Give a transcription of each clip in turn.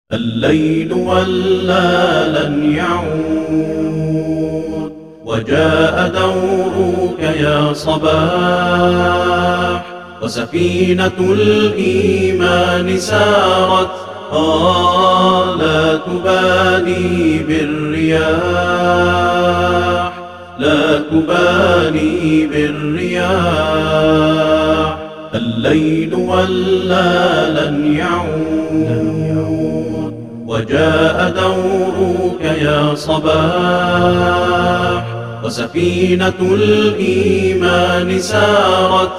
الليل ولى لن يعود، وجاء دورك يا صباح، وسفينة الإيمان سارت لا تبالي بالرياح، لا تبالي بالرياح. الليل ولى لن يعود، وجاء دورك يا صباح، وسفينة الإيمان سارت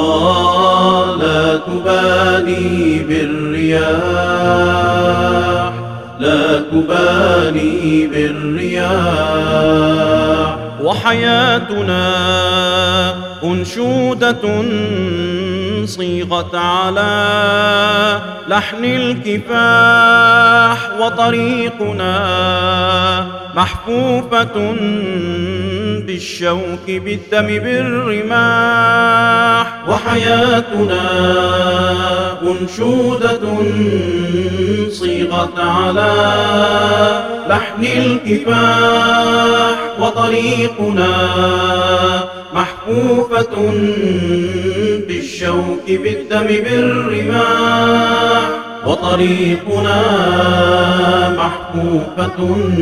لا تبالي بالرياح، لا تبالي بالرياح. وحياتنا أنشودة صيغت على لحن الكفاح، وطريقنا محفوفة بالشوك بالدم بالرماح. وحياتنا أنشودة صيغت على لحن الكفاح، وطريقنا محفوفة بالشوك بالدم بالرماح. وطريقنا محفوفة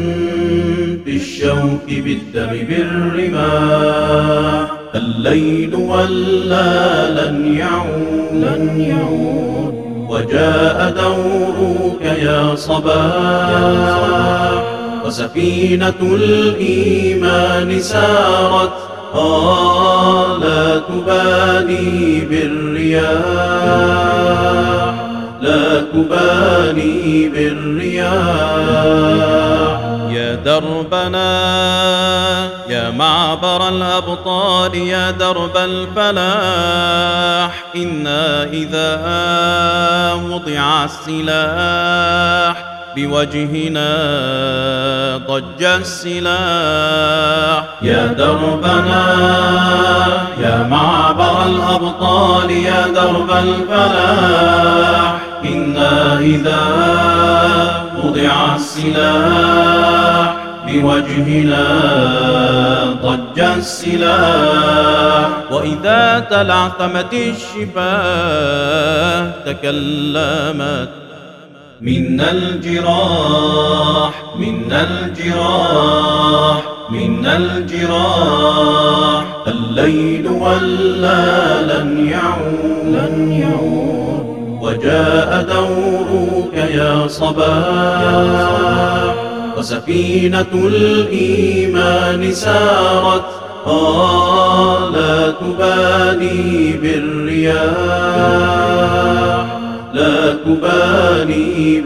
بالشوك بالدم بالرماح. الليل ولى لن يعود، وجاء دورك يا صباح، وسفينة الإيمان سارت لا تبالي بالرياح، لا تبالي بالرياح. يا دربنا يا معبر الأبطال، يا درب الفلاح، إنا إذا وضع السلاح بوجهنا ضج السلاح. يا دربنا يا معبر الأبطال، يا درب الفلاح، إنا إذا وضع السلاح بوجهنا ضج السلاح. وإذا تلعثمت الشفاه تكلمت منا الجراح، منا الجراح، منا الجراح. الليل ولى لن يعود، وجاء دورك يا صباح، وسفينة الإيمان سارت لا تبالي بالرياح، لا تبالي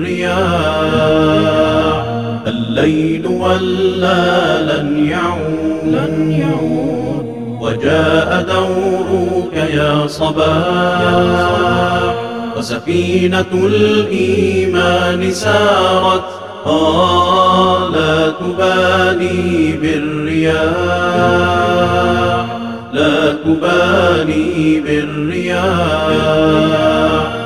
بالرياح. الليل ولى لن يعود، وجاء دورك يا صباح، وسفينة الإيمان سارت لا تبالي بالرياح، لا تبالي بالرياح.